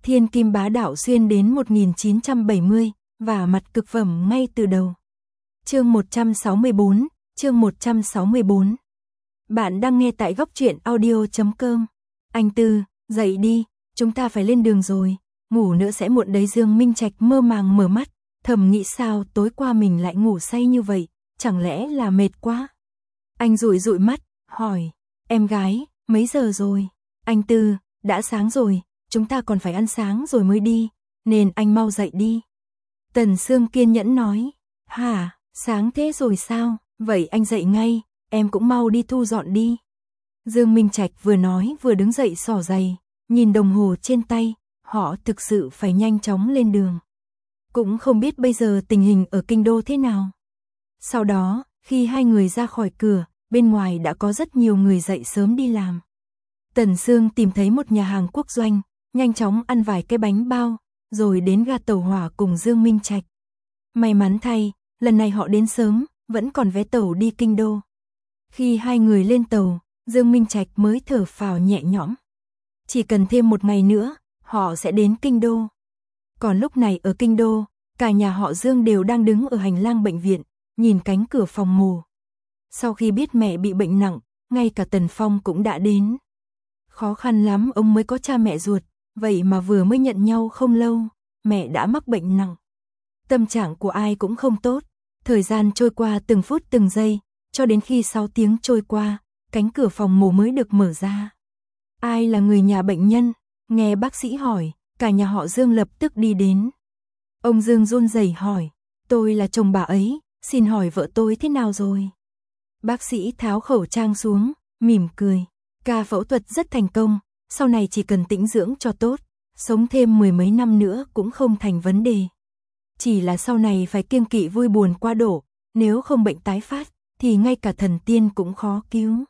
Thiên kim bá đạo xuyên đến 1970, và mặt cực phẩm ngay từ đầu. Chương 164. Bạn đang nghe tại góc truyện audio.com. Anh Tư, dậy đi, chúng ta phải lên đường rồi, ngủ nữa sẽ muộn đấy. Dương Minh Trạch mơ màng mở mắt, thầm nghĩ sao tối qua mình lại ngủ say như vậy, chẳng lẽ là mệt quá. Anh dụi dụi mắt, hỏi, em gái, mấy giờ rồi? Anh Tư, đã sáng rồi, chúng ta còn phải ăn sáng rồi mới đi, nên anh mau dậy đi. Tần Sương kiên nhẫn nói, hả, sáng thế rồi sao, vậy anh dậy ngay, em cũng mau đi thu dọn đi. Dương Minh Trạch vừa nói vừa đứng dậy xỏ giày, nhìn đồng hồ trên tay, họ thực sự phải nhanh chóng lên đường. Cũng không biết bây giờ tình hình ở kinh đô thế nào. Sau đó, khi hai người ra khỏi cửa, bên ngoài đã có rất nhiều người dậy sớm đi làm. Tần Sương tìm thấy một nhà hàng quốc doanh, nhanh chóng ăn vài cái bánh bao, rồi đến ga tàu hỏa cùng Dương Minh Trạch. May mắn thay, lần này họ đến sớm, vẫn còn vé tàu đi kinh đô. Khi hai người lên tàu, Dương Minh Trạch mới thở phào nhẹ nhõm. Chỉ cần thêm một ngày nữa, họ sẽ đến kinh đô. Còn lúc này ở kinh đô, cả nhà họ Dương đều đang đứng ở hành lang bệnh viện, nhìn cánh cửa phòng mổ. Sau khi biết mẹ bị bệnh nặng, ngay cả Tần Phong cũng đã đến. Khó khăn lắm ông mới có cha mẹ ruột, vậy mà vừa mới nhận nhau không lâu, mẹ đã mắc bệnh nặng. Tâm trạng của ai cũng không tốt, thời gian trôi qua từng phút từng giây, cho đến khi 6 tiếng trôi qua, cánh cửa phòng mổ mới được mở ra. Ai là người nhà bệnh nhân? Nghe bác sĩ hỏi, cả nhà họ Dương lập tức đi đến. Ông Dương run rẩy hỏi, tôi là chồng bà ấy, xin hỏi vợ tôi thế nào rồi? Bác sĩ tháo khẩu trang xuống, mỉm cười. Ca phẫu thuật rất thành công, sau này chỉ cần tĩnh dưỡng cho tốt, sống thêm 10 mấy năm nữa cũng không thành vấn đề. Chỉ là sau này phải kiêng kỵ vui buồn quá độ, nếu không bệnh tái phát, thì ngay cả thần tiên cũng khó cứu.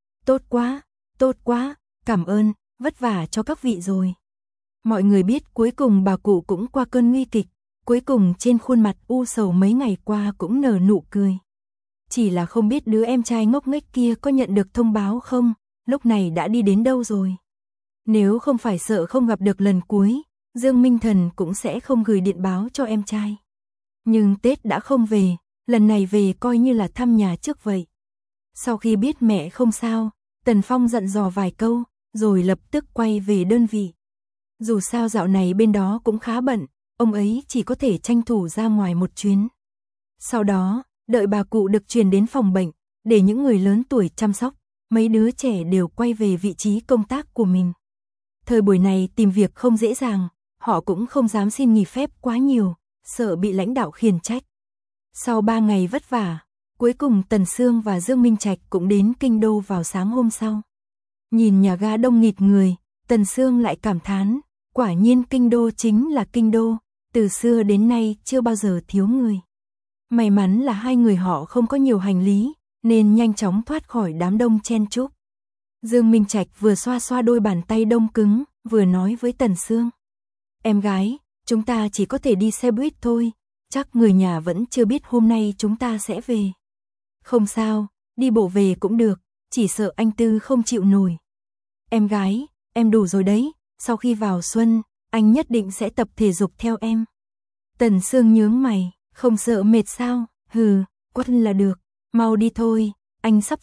Tốt quá, cảm ơn, vất vả cho các vị rồi. Mọi người biết cuối cùng bà cụ cũng qua cơn nguy kịch, cuối cùng trên khuôn mặt u sầu mấy ngày qua cũng nở nụ cười. Chỉ là không biết đứa em trai ngốc nghếch kia có nhận được thông báo không, lúc này đã đi đến đâu rồi. Nếu không phải sợ không gặp được lần cuối, Dương Minh Thần cũng sẽ không gửi điện báo cho em trai. Nhưng Tết đã không về, lần này về coi như là thăm nhà trước vậy. Sau khi biết mẹ không sao, Tần Phong dặn dò vài câu, rồi lập tức quay về đơn vị. Dù sao dạo này bên đó cũng khá bận, ông ấy chỉ có thể tranh thủ ra ngoài một chuyến. Sau đó, đợi bà cụ được chuyển đến phòng bệnh, để những người lớn tuổi chăm sóc, mấy đứa trẻ đều quay về vị trí công tác của mình. Thời buổi này tìm việc không dễ dàng, họ cũng không dám xin nghỉ phép quá nhiều, sợ bị lãnh đạo khiển trách. Sau 3 ngày vất vả, cuối cùng Tần Sương và Dương Minh Trạch cũng đến kinh đô vào sáng hôm sau. Nhìn nhà ga đông nghịt người, Tần Sương lại cảm thán, quả nhiên kinh đô chính là kinh đô, từ xưa đến nay chưa bao giờ thiếu người. May mắn là hai người họ không có nhiều hành lý, nên nhanh chóng thoát khỏi đám đông chen chúc. Dương Minh Trạch vừa xoa xoa đôi bàn tay đông cứng, vừa nói với Tần Sương. Em gái, chúng ta chỉ có thể đi xe buýt thôi, chắc người nhà vẫn chưa biết hôm nay chúng ta sẽ về. Không sao, đi bộ về cũng được, chỉ sợ anh Tư không chịu nổi. Em gái, em đủ rồi đấy, sau khi vào xuân, anh nhất định sẽ tập thể dục theo em. Tần Sương nhướng mày, không sợ mệt sao, hừ, quất là được, mau đi thôi, anh sắp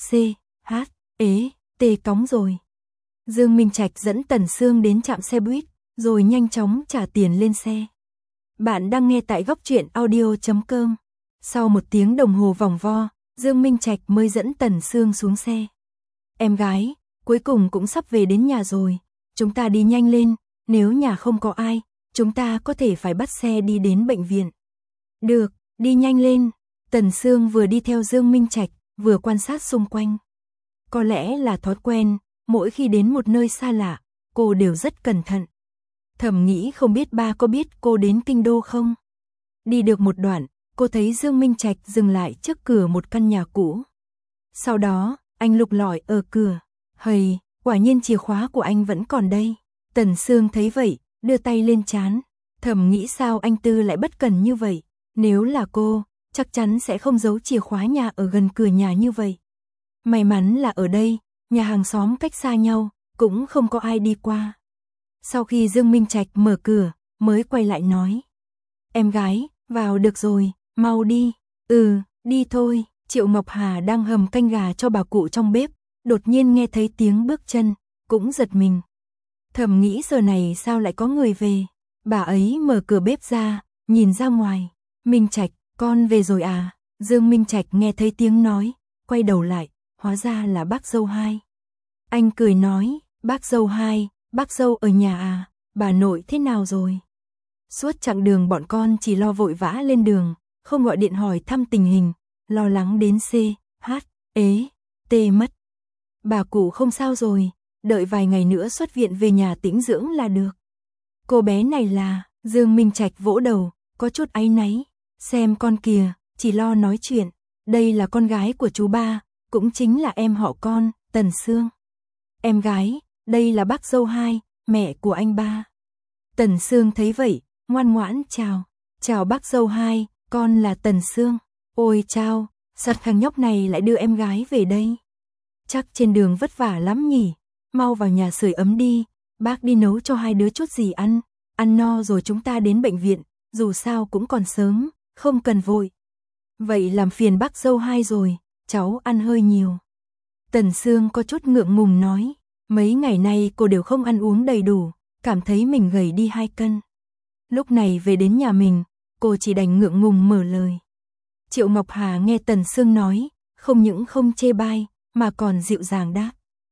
cóng rồi. Dương Minh Trạch dẫn Tần Sương đến trạm xe buýt, rồi nhanh chóng trả tiền lên xe. Bạn đang nghe tại góc truyện audio.com. Sau 1 tiếng đồng hồ vòng vo, Dương Minh Trạch mới dẫn Tần Sương xuống xe. Em gái, cuối cùng cũng sắp về đến nhà rồi, chúng ta đi nhanh lên, nếu nhà không có ai, chúng ta có thể phải bắt xe đi đến bệnh viện. Được, đi nhanh lên. Tần Sương vừa đi theo Dương Minh Trạch, vừa quan sát xung quanh. Có lẽ là thói quen, mỗi khi đến một nơi xa lạ, cô đều rất cẩn thận. Thầm nghĩ không biết ba có biết cô đến kinh đô không? Đi được một đoạn, cô thấy Dương Minh Trạch dừng lại trước cửa một căn nhà cũ. Sau đó, anh lục lọi ở cửa. Hầy, quả nhiên chìa khóa của anh vẫn còn đây. Tần Sương thấy vậy, đưa tay lên trán. Thầm nghĩ sao anh Tư lại bất cần như vậy. Nếu là cô, chắc chắn sẽ không giấu chìa khóa nhà ở gần cửa nhà như vậy. May mắn là ở đây, nhà hàng xóm cách xa nhau, cũng không có ai đi qua. Sau khi Dương Minh Trạch mở cửa, mới quay lại nói. Em gái, vào được rồi, mau đi. Ừ, đi thôi. Triệu Ngọc Hà đang hầm canh gà cho bà cụ trong bếp, đột nhiên nghe thấy tiếng bước chân, cũng giật mình. Thầm nghĩ giờ này sao lại có người về. Bà ấy mở cửa bếp ra, nhìn ra ngoài. Minh Trạch, con về rồi à? Dương Minh Trạch nghe thấy tiếng nói, quay đầu lại, hóa ra là bác dâu hai. Anh cười nói, bác dâu hai, bác dâu ở nhà à? Bà nội thế nào rồi? Suốt chặng đường bọn con chỉ lo vội vã lên đường, không gọi điện hỏi thăm tình hình, lo lắng đến tê mất. Bà cụ không sao rồi, đợi vài ngày nữa xuất viện về nhà tĩnh dưỡng là được. Cô bé này là, Dương Minh Trạch vỗ đầu, có chút áy náy, xem con kìa, chỉ lo nói chuyện, đây là con gái của chú ba, cũng chính là em họ con, Tần Sương. Em gái, đây là bác dâu hai, mẹ của anh ba. Tần Sương thấy vậy, ngoan ngoãn chào bác dâu hai, con là Tần Sương. Ôi chao, sao thằng nhóc này lại đưa em gái về đây? Chắc trên đường vất vả lắm nhỉ, mau vào nhà sưởi ấm đi, bác đi nấu cho hai đứa chút gì ăn no rồi chúng ta đến bệnh viện, dù sao cũng còn sớm, không cần vội. Vậy làm phiền bác dâu hai rồi, cháu ăn hơi nhiều. Tần Sương có chút ngượng ngùng nói, mấy ngày nay cô đều không ăn uống đầy đủ, cảm thấy mình gầy đi 2 cân. Lúc này về đến nhà mình, cô chỉ đành ngượng ngùng mở lời. Triệu Ngọc Hà nghe Tần Sương nói, không những không chê bai, mà còn dịu dàng đáp.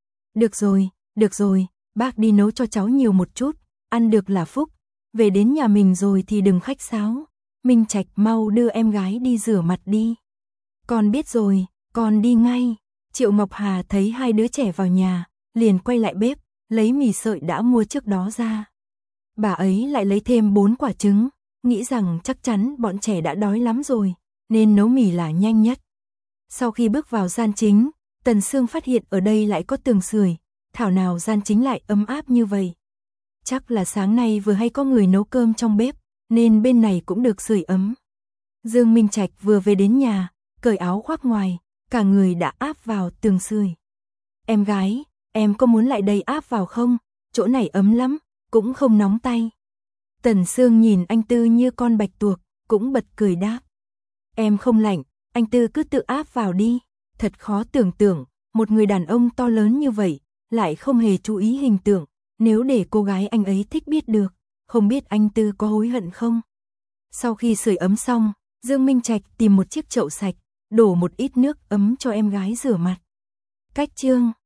Được rồi, bác đi nấu cho cháu nhiều một chút, ăn được là phúc, về đến nhà mình rồi thì đừng khách sáo. Minh Trạch mau đưa em gái đi rửa mặt đi. Con biết rồi, con đi ngay. Triệu Ngọc Hà thấy hai đứa trẻ vào nhà, liền quay lại bếp, lấy mì sợi đã mua trước đó ra. Bà ấy lại lấy thêm 4 quả trứng, nghĩ rằng chắc chắn bọn trẻ đã đói lắm rồi, nên nấu mì là nhanh nhất. Sau khi bước vào gian chính, Tần Sương phát hiện ở đây lại có tường sưởi, thảo nào gian chính lại ấm áp như vậy. Chắc là sáng nay vừa hay có người nấu cơm trong bếp, nên bên này cũng được sưởi ấm. Dương Minh Trạch vừa về đến nhà, cởi áo khoác ngoài, cả người đã áp vào tường sưởi. Em gái, em có muốn lại đây áp vào không? Chỗ này ấm lắm, cũng không nóng tay. Tần Sương nhìn anh Tư như con bạch tuộc, cũng bật cười đáp. Em không lạnh, anh Tư cứ tự áp vào đi. Thật khó tưởng tượng, một người đàn ông to lớn như vậy, lại không hề chú ý hình tượng. Nếu để cô gái anh ấy thích biết được, không biết anh Tư có hối hận không? Sau khi sưởi ấm xong, Dương Minh Trạch tìm một chiếc chậu sạch, đổ một ít nước ấm cho em gái rửa mặt. Cách chương